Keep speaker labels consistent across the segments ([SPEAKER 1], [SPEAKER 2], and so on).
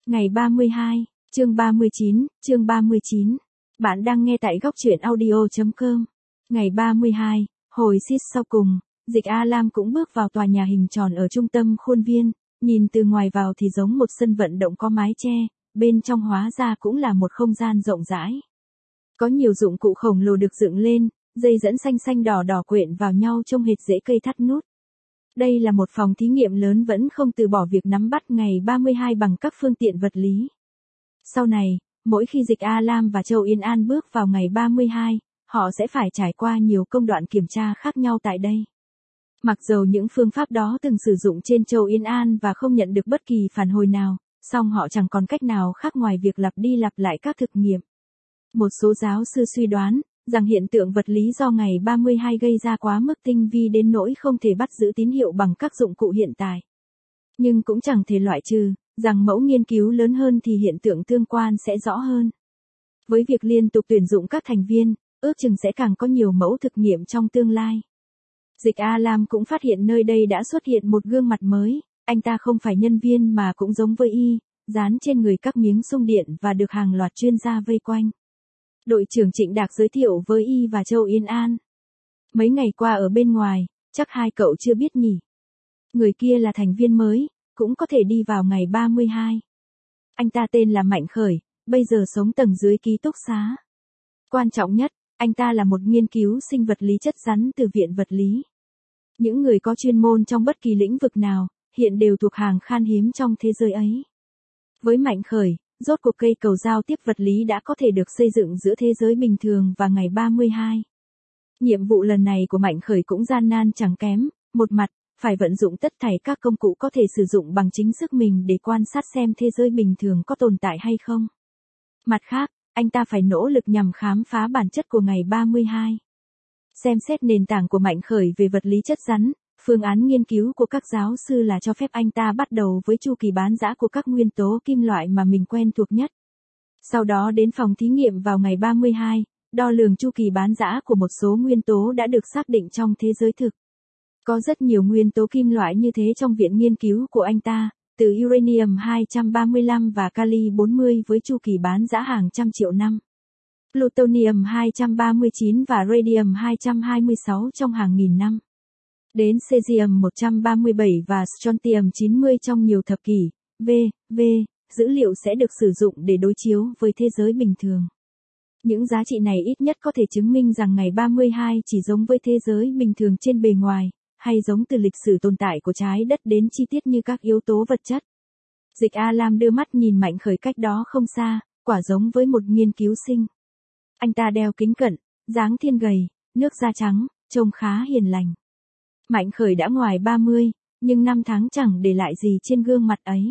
[SPEAKER 1] Ngày 32, chương 39. Bạn đang nghe tại góc truyện audio.com. Ngày 32, hồi xít sau cùng, Dịch A Lam cũng bước vào tòa nhà hình tròn ở trung tâm khuôn viên, nhìn từ ngoài vào thì giống một sân vận động có mái che, bên trong hóa ra cũng là một không gian rộng rãi. Có nhiều dụng cụ khổng lồ được dựng lên, dây dẫn xanh xanh đỏ đỏ quyện vào nhau trông hệt rễ cây thắt nút. Đây là một phòng thí nghiệm lớn vẫn không từ bỏ việc nắm bắt ngày 32 bằng các phương tiện vật lý. Sau này, mỗi khi Dịch A Lam và Châu Yên An bước vào ngày 32, họ sẽ phải trải qua nhiều công đoạn kiểm tra khác nhau tại đây. Mặc dầu những phương pháp đó từng sử dụng trên Châu Yên An và không nhận được bất kỳ phản hồi nào, song họ chẳng còn cách nào khác ngoài việc lặp đi lặp lại các thực nghiệm. Một số giáo sư suy đoán rằng hiện tượng vật lý do ngày 32 gây ra quá mức tinh vi đến nỗi không thể bắt giữ tín hiệu bằng các dụng cụ hiện tại. Nhưng cũng chẳng thể loại trừ rằng mẫu nghiên cứu lớn hơn thì hiện tượng tương quan sẽ rõ hơn. Với việc liên tục tuyển dụng các thành viên, ước chừng sẽ càng có nhiều mẫu thực nghiệm trong tương lai. Dịch A Lam cũng phát hiện nơi đây đã xuất hiện một gương mặt mới, anh ta không phải nhân viên mà cũng giống với y, dán trên người các miếng xung điện và được hàng loạt chuyên gia vây quanh. Đội trưởng Trịnh Đạc giới thiệu với y và Châu Yên An. Mấy ngày qua ở bên ngoài, chắc hai cậu chưa biết nhỉ. Người kia là thành viên mới, cũng có thể đi vào ngày 32. Anh ta tên là Mạnh Khởi, bây giờ sống tầng dưới ký túc xá. Quan trọng nhất, anh ta là một nghiên cứu sinh vật lý chất rắn từ Viện Vật lý. Những người có chuyên môn trong bất kỳ lĩnh vực nào, hiện đều thuộc hàng khan hiếm trong thế giới ấy. Với Mạnh Khởi, rốt cuộc cây cầu giao tiếp vật lý đã có thể được xây dựng giữa thế giới bình thường và ngày 32. Nhiệm vụ lần này của Mạnh Khởi cũng gian nan chẳng kém, một mặt, phải vận dụng tất thảy các công cụ có thể sử dụng bằng chính sức mình để quan sát xem thế giới bình thường có tồn tại hay không. Mặt khác, anh ta phải nỗ lực nhằm khám phá bản chất của ngày 32. Xem xét nền tảng của Mạnh Khởi về vật lý chất rắn, phương án nghiên cứu của các giáo sư là cho phép anh ta bắt đầu với chu kỳ bán rã của các nguyên tố kim loại mà mình quen thuộc nhất. Sau đó đến phòng thí nghiệm vào ngày 32, đo lường chu kỳ bán rã của một số nguyên tố đã được xác định trong thế giới thực. Có rất nhiều nguyên tố kim loại như thế trong viện nghiên cứu của anh ta, từ uranium 235 và kali 40 với chu kỳ bán rã hàng trăm triệu năm. Plutonium 239 và radium 226 trong hàng nghìn năm. Đến cesium 137 và strontium 90 trong nhiều thập kỷ, dữ liệu sẽ được sử dụng để đối chiếu với thế giới bình thường. Những giá trị này ít nhất có thể chứng minh rằng ngày 32 chỉ giống với thế giới bình thường trên bề ngoài, hay giống từ lịch sử tồn tại của trái đất đến chi tiết như các yếu tố vật chất. Dịch A Lam đưa mắt nhìn Mạnh Khởi cách đó không xa, quả giống với một nghiên cứu sinh. Anh ta đeo kính cận, dáng thiên gầy, nước da trắng, trông khá hiền lành. Mạnh Khởi đã ngoài 30, nhưng năm tháng chẳng để lại gì trên gương mặt ấy.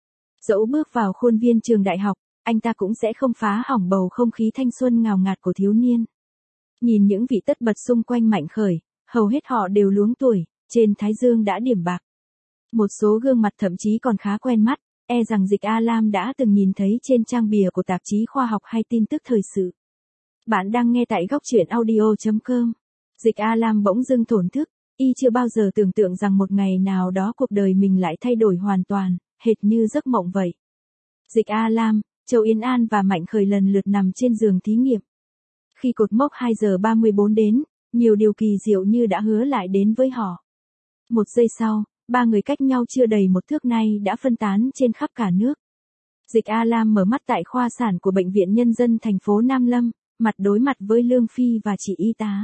[SPEAKER 1] Dẫu bước vào khuôn viên trường đại học, anh ta cũng sẽ không phá hỏng bầu không khí thanh xuân ngào ngạt của thiếu niên. Nhìn những vị tất bật xung quanh Mạnh Khởi, hầu hết họ đều luống tuổi, trên thái dương đã điểm bạc. Một số gương mặt thậm chí còn khá quen mắt, e rằng Dịch A Lam đã từng nhìn thấy trên trang bìa của tạp chí khoa học hay tin tức thời sự. Bạn đang nghe tại góc truyện audio.com. Dịch A Lam bỗng dưng thổn thức, y chưa bao giờ tưởng tượng rằng một ngày nào đó cuộc đời mình lại thay đổi hoàn toàn, hệt như giấc mộng vậy. Dịch A Lam, Châu Yên An và Mạnh Khởi lần lượt nằm trên giường thí nghiệm. Khi cột mốc 2 giờ 34 đến, nhiều điều kỳ diệu như đã hứa lại đến với họ. Một giây sau, ba người cách nhau chưa đầy một thước này đã phân tán trên khắp cả nước. Dịch A Lam mở mắt tại khoa sản của Bệnh viện Nhân dân thành phố Nam Lâm, mặt đối mặt với Lương Phi và chị y tá.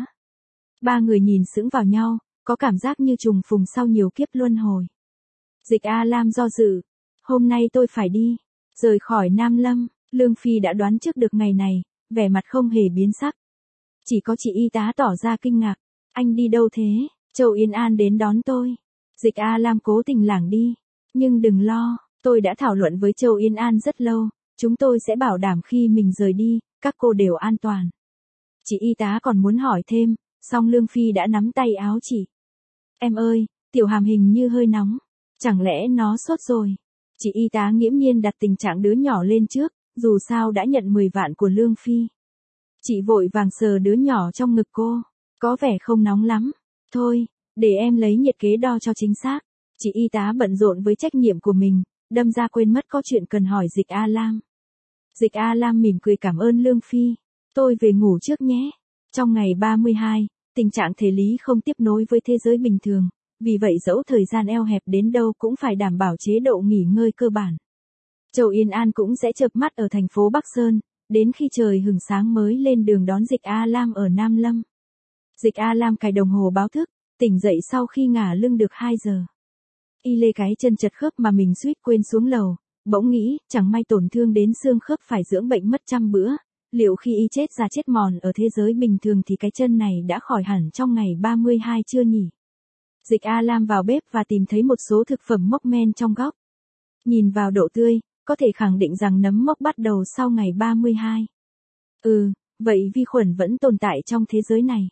[SPEAKER 1] Ba người nhìn sững vào nhau, có cảm giác như trùng phùng sau nhiều kiếp luân hồi. Dịch A Lam do dự. Hôm nay tôi phải đi. Rời khỏi Nam Lâm, Lương Phi đã đoán trước được ngày này, vẻ mặt không hề biến sắc. Chỉ có chị y tá tỏ ra kinh ngạc. Anh đi đâu thế? Châu Yên An đến đón tôi. Dịch A Lam cố tình lảng đi. Nhưng đừng lo, tôi đã thảo luận với Châu Yên An rất lâu, chúng tôi sẽ bảo đảm khi mình rời đi, các cô đều an toàn. Chị y tá còn muốn hỏi thêm, song Lương Phi đã nắm tay áo chị. Em ơi, tiểu Hàm hình như hơi nóng. Chẳng lẽ nó sốt rồi? Chị y tá nghiễm nhiên đặt tình trạng đứa nhỏ lên trước, dù sao đã nhận 10 vạn của Lương Phi. Chị vội vàng sờ đứa nhỏ trong ngực cô. Có vẻ không nóng lắm. Thôi, để em lấy nhiệt kế đo cho chính xác. Chị y tá bận rộn với trách nhiệm của mình, đâm ra quên mất có chuyện cần hỏi Dịch A Lam. Dịch A Lam mỉm cười cảm ơn Lương Phi. Tôi về ngủ trước nhé. Trong ngày 32, tình trạng thể lý không tiếp nối với thế giới bình thường, vì vậy dẫu thời gian eo hẹp đến đâu cũng phải đảm bảo chế độ nghỉ ngơi cơ bản. Châu Yên An cũng sẽ chợp mắt ở thành phố Bắc Sơn, đến khi trời hửng sáng mới lên đường đón Dịch A Lam ở Nam Lâm. Dịch A Lam cài đồng hồ báo thức, tỉnh dậy sau khi ngả lưng được 2 giờ. Y lê cái chân chật khớp mà mình suýt quên xuống lầu, bỗng nghĩ, chẳng may tổn thương đến xương khớp phải dưỡng bệnh mất trăm bữa, liệu khi y chết già chết mòn ở thế giới bình thường thì cái chân này đã khỏi hẳn trong ngày 32 chưa nhỉ? Dịch A Lam vào bếp và tìm thấy một số thực phẩm mốc men trong góc. Nhìn vào độ tươi, có thể khẳng định rằng nấm mốc bắt đầu sau ngày 32. Vậy vi khuẩn vẫn tồn tại trong thế giới này.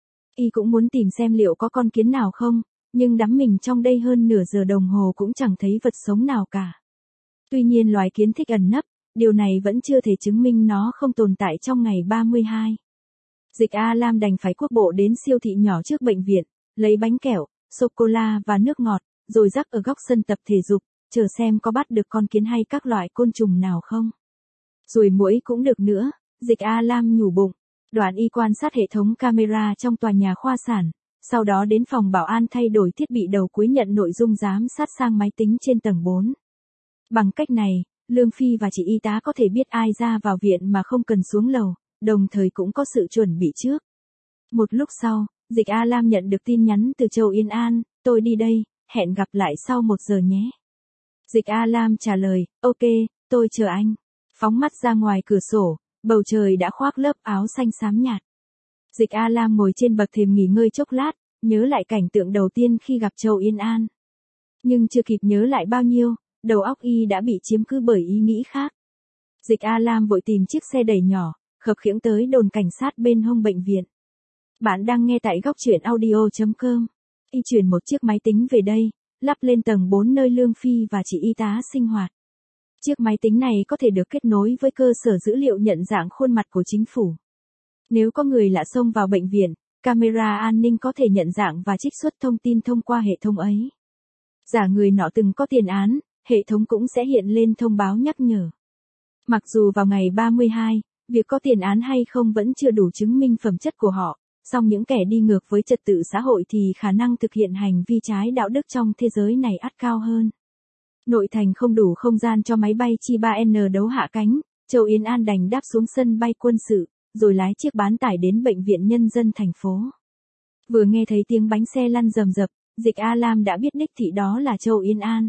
[SPEAKER 1] Y cũng muốn tìm xem liệu có con kiến nào không, nhưng đắm mình trong đây hơn nửa giờ đồng hồ cũng chẳng thấy vật sống nào cả. Tuy nhiên loài kiến thích ẩn nấp, điều này vẫn chưa thể chứng minh nó không tồn tại trong ngày 32. Dịch A Lam đành phải cuốc bộ đến siêu thị nhỏ trước bệnh viện, lấy bánh kẹo, sô-cô-la và nước ngọt, rồi rắc ở góc sân tập thể dục, chờ xem có bắt được con kiến hay các loại côn trùng nào không. Ruồi muỗi cũng được nữa, Dịch A Lam nhủ bụng. Đoàn y quan sát hệ thống camera trong tòa nhà khoa sản, sau đó đến phòng bảo an thay đổi thiết bị đầu cuối nhận nội dung giám sát sang máy tính trên tầng 4. Bằng cách này, Lương Phi và chị y tá có thể biết ai ra vào viện mà không cần xuống lầu, đồng thời cũng có sự chuẩn bị trước. Một lúc sau, Dịch A Lam nhận được tin nhắn từ Châu Yên An, tôi đi đây, hẹn gặp lại sau 1 giờ nhé. Dịch A Lam trả lời, ok, tôi chờ anh. Phóng mắt ra ngoài cửa sổ, bầu trời đã khoác lớp áo xanh xám nhạt. Dịch A Lam ngồi trên bậc thềm nghỉ ngơi chốc lát, nhớ lại cảnh tượng đầu tiên khi gặp Châu Yên An. Nhưng chưa kịp nhớ lại bao nhiêu, đầu óc y đã bị chiếm cứ bởi ý nghĩ khác. Dịch A Lam vội tìm chiếc xe đẩy nhỏ, khập khiễng tới đồn cảnh sát bên hông bệnh viện. Bạn đang nghe tại góc truyện audio.com. Y chuyển một chiếc máy tính về đây, lắp lên tầng 4 nơi Lương Phi và chị y tá sinh hoạt. Chiếc máy tính này có thể được kết nối với cơ sở dữ liệu nhận dạng khuôn mặt của chính phủ. Nếu có người lạ xông vào bệnh viện, camera an ninh có thể nhận dạng và trích xuất thông tin thông qua hệ thống ấy. Giả người nọ từng có tiền án, hệ thống cũng sẽ hiện lên thông báo nhắc nhở. Mặc dù vào ngày 32, việc có tiền án hay không vẫn chưa đủ chứng minh phẩm chất của họ, song những kẻ đi ngược với trật tự xã hội thì khả năng thực hiện hành vi trái đạo đức trong thế giới này ắt cao hơn. Nội thành không đủ không gian cho máy bay Chi 3N đấu hạ cánh, Châu Yên An đành đáp xuống sân bay quân sự, rồi lái chiếc bán tải đến bệnh viện nhân dân thành phố. Vừa nghe thấy tiếng bánh xe lăn rầm rập, Dịch A Lam đã biết đích thị đó là Châu Yên An.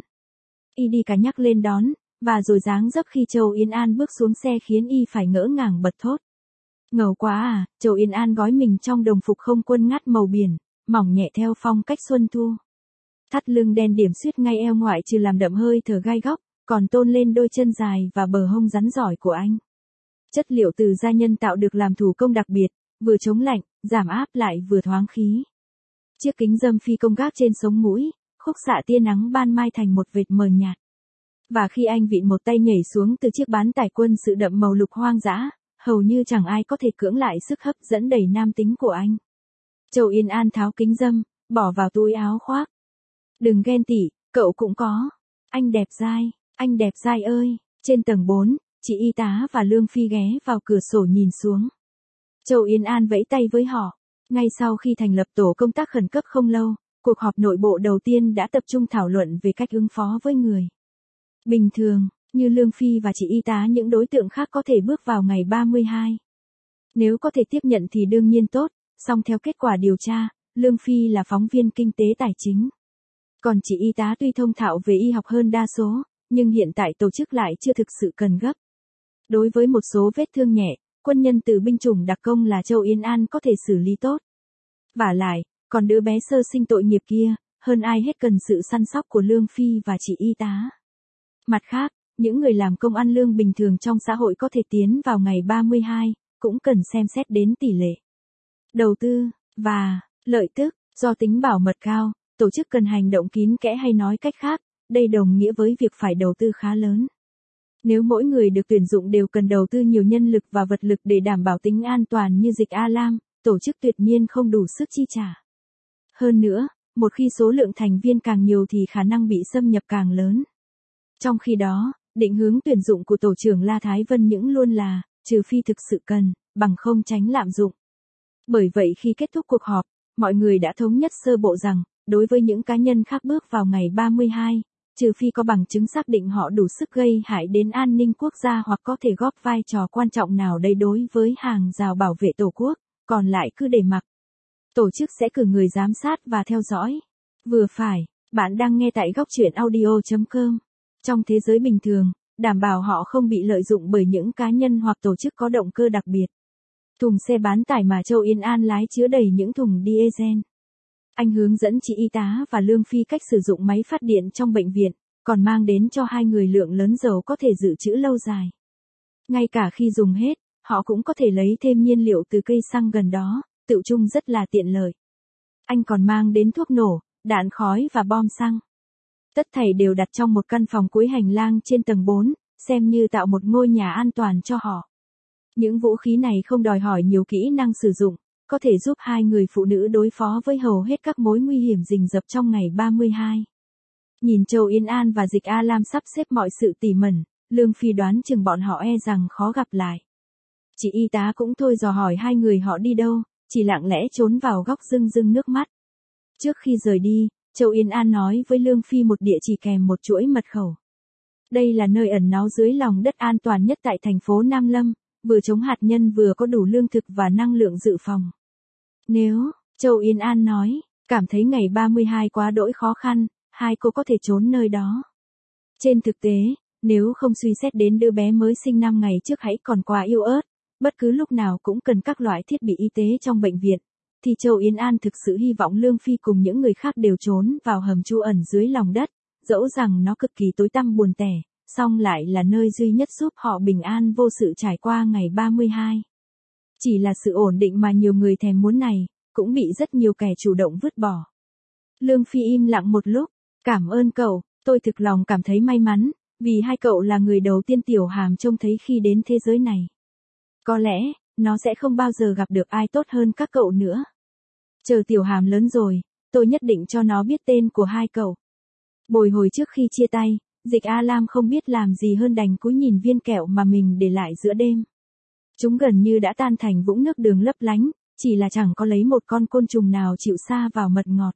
[SPEAKER 1] Y đi cả nhắc lên đón, và rồi dáng dấp khi Châu Yên An bước xuống xe khiến y phải ngỡ ngàng bật thốt. Ngầu quá à, Châu Yên An gói mình trong đồng phục không quân ngắt màu biển, mỏng nhẹ theo phong cách xuân thu. Thắt lưng đen điểm xuyết ngay eo ngoại trừ làm đậm hơi thở gai góc, còn tôn lên đôi chân dài và bờ hông rắn giỏi của anh. Chất liệu từ da nhân tạo được làm thủ công đặc biệt, vừa chống lạnh, giảm áp lại vừa thoáng khí. Chiếc kính râm phi công gác trên sống mũi, khúc xạ tia nắng ban mai thành một vệt mờ nhạt. Và khi anh vịn một tay nhảy xuống từ chiếc bán tải quân sự đậm màu lục hoang dã, hầu như chẳng ai có thể cưỡng lại sức hấp dẫn đầy nam tính của anh. Châu Yên An tháo kính râm, bỏ vào túi áo khoác. Đừng ghen tị, cậu cũng có. Anh đẹp dai ơi. Trên tầng 4, chị y tá và Lương Phi ghé vào cửa sổ nhìn xuống. Châu Yên An vẫy tay với họ. Ngay sau khi thành lập tổ công tác khẩn cấp không lâu, cuộc họp nội bộ đầu tiên đã tập trung thảo luận về cách ứng phó với người bình thường, như Lương Phi và chị y tá những đối tượng khác có thể bước vào ngày 32. Nếu có thể tiếp nhận thì đương nhiên tốt, song theo kết quả điều tra, Lương Phi là phóng viên kinh tế tài chính. Còn chị y tá tuy thông thạo về y học hơn đa số, nhưng hiện tại tổ chức lại chưa thực sự cần gấp. Đối với một số vết thương nhẹ, quân nhân từ binh chủng đặc công là Châu Yên An có thể xử lý tốt. Vả lại, còn đứa bé sơ sinh tội nghiệp kia, hơn ai hết cần sự săn sóc của Lương Phi và chị y tá. Mặt khác, những người làm công ăn lương bình thường trong xã hội có thể tiến vào ngày 32, cũng cần xem xét đến tỷ lệ đầu tư và lợi tức. Do tính bảo mật cao, tổ chức cần hành động kín kẽ, hay nói cách khác, đây đồng nghĩa với việc phải đầu tư khá lớn. Nếu mỗi người được tuyển dụng đều cần đầu tư nhiều nhân lực và vật lực để đảm bảo tính an toàn như Dịch A Lam, tổ chức tuyệt nhiên không đủ sức chi trả. Hơn nữa, một khi số lượng thành viên càng nhiều thì khả năng bị xâm nhập càng lớn. Trong khi đó, định hướng tuyển dụng của tổ trưởng La Thái Vân những luôn là, trừ phi thực sự cần, bằng không tránh lạm dụng. Bởi vậy khi kết thúc cuộc họp, mọi người đã thống nhất sơ bộ rằng, đối với những cá nhân khác bước vào ngày 32, trừ phi có bằng chứng xác định họ đủ sức gây hại đến an ninh quốc gia hoặc có thể góp vai trò quan trọng nào đây đối với hàng rào bảo vệ Tổ quốc, còn lại cứ để mặc. Tổ chức sẽ cử người giám sát và theo dõi. Vừa phải, bạn đang nghe tại góc truyện audio.com. Trong thế giới bình thường, đảm bảo họ không bị lợi dụng bởi những cá nhân hoặc tổ chức có động cơ đặc biệt. Thùng xe bán tải mà Châu Yên An lái chứa đầy những thùng diesel. Anh hướng dẫn chị y tá và Lương Phi cách sử dụng máy phát điện trong bệnh viện, còn mang đến cho hai người lượng lớn dầu có thể dự trữ lâu dài. Ngay cả khi dùng hết, họ cũng có thể lấy thêm nhiên liệu từ cây xăng gần đó, tựu chung rất là tiện lợi. Anh còn mang đến thuốc nổ, đạn khói và bom xăng. Tất thảy đều đặt trong một căn phòng cuối hành lang trên tầng 4, xem như tạo một ngôi nhà an toàn cho họ. Những vũ khí này không đòi hỏi nhiều kỹ năng sử dụng, có thể giúp hai người phụ nữ đối phó với hầu hết các mối nguy hiểm rình rập trong ngày 32. Nhìn Châu Yên An và Dịch A Lam sắp xếp mọi sự tỉ mẩn, Lương Phi đoán chừng bọn họ e rằng khó gặp lại. Chị y tá cũng thôi dò hỏi hai người họ đi đâu, chỉ lặng lẽ trốn vào góc rưng rưng nước mắt. Trước khi rời đi, Châu Yên An nói với Lương Phi một địa chỉ kèm một chuỗi mật khẩu. Đây là nơi ẩn náu dưới lòng đất an toàn nhất tại thành phố Nam Lâm, vừa chống hạt nhân vừa có đủ lương thực và năng lượng dự phòng. Nếu, Châu Yên An nói, cảm thấy ngày 32 quá đỗi khó khăn, hai cô có thể trốn nơi đó. Trên thực tế, nếu không suy xét đến đứa bé mới sinh 5 ngày trước hãy còn quá yếu ớt, bất cứ lúc nào cũng cần các loại thiết bị y tế trong bệnh viện, thì Châu Yên An thực sự hy vọng Lương Phi cùng những người khác đều trốn vào hầm trú ẩn dưới lòng đất, dẫu rằng nó cực kỳ tối tăm buồn tẻ, song lại là nơi duy nhất giúp họ bình an vô sự trải qua ngày 32. Chỉ là sự ổn định mà nhiều người thèm muốn này, cũng bị rất nhiều kẻ chủ động vứt bỏ. Lương Phi im lặng một lúc, cảm ơn cậu, tôi thực lòng cảm thấy may mắn, vì hai cậu là người đầu tiên Tiểu Hàm trông thấy khi đến thế giới này. Có lẽ, nó sẽ không bao giờ gặp được ai tốt hơn các cậu nữa. Chờ Tiểu Hàm lớn rồi, tôi nhất định cho nó biết tên của hai cậu. Bồi hồi trước khi chia tay, Dịch A Lam không biết làm gì hơn đành cúi nhìn viên kẹo mà mình để lại giữa đêm. Chúng gần như đã tan thành vũng nước đường lấp lánh, chỉ là chẳng có lấy một con côn trùng nào chịu sa vào mật ngọt.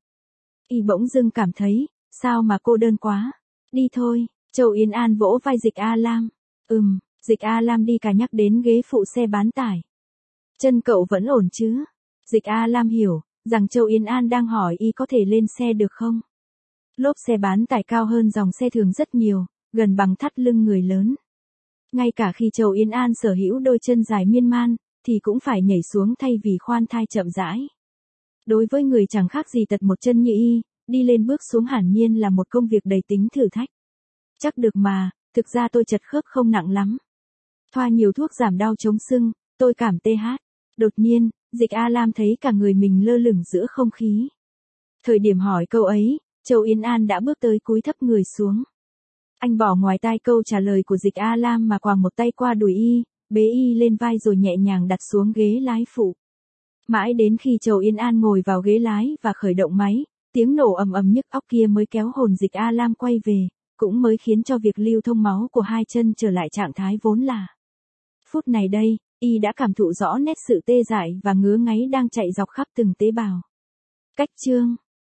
[SPEAKER 1] Y bỗng dưng cảm thấy, sao mà cô đơn quá. Đi thôi, Châu Yên An vỗ vai Dịch A Lam. Dịch A Lam đi cả nhắc đến ghế phụ xe bán tải. Chân cậu vẫn ổn chứ? Dịch A Lam hiểu, rằng Châu Yên An đang hỏi y có thể lên xe được không? Lốp xe bán tải cao hơn dòng xe thường rất nhiều, gần bằng thắt lưng người lớn. Ngay cả khi Châu Yên An sở hữu đôi chân dài miên man, thì cũng phải nhảy xuống thay vì khoan thai chậm rãi. Đối với người chẳng khác gì tật một chân như y, đi lên bước xuống hẳn nhiên là một công việc đầy tính thử thách. Chắc được mà, thực ra tôi chật khớp không nặng lắm. Thoa nhiều thuốc giảm đau chống sưng, tôi cảm TH. Đột nhiên, Dịch A Lam thấy cả người mình lơ lửng giữa không khí. Thời điểm hỏi câu ấy, Châu Yên An đã bước tới cúi thấp người xuống. Anh bỏ ngoài tai câu trả lời của Dịch A Lam mà quàng một tay qua đùi y, bế y lên vai rồi nhẹ nhàng đặt xuống ghế lái phụ. Mãi đến khi Châu Yên An ngồi vào ghế lái và khởi động máy, tiếng nổ ầm ầm nhức óc kia mới kéo hồn Dịch A Lam quay về, cũng mới khiến cho việc lưu thông máu của hai chân trở lại trạng thái vốn là. Phút này đây, y đã cảm thụ rõ nét sự tê dại và ngứa ngáy đang chạy dọc khắp từng tế bào. Cách chương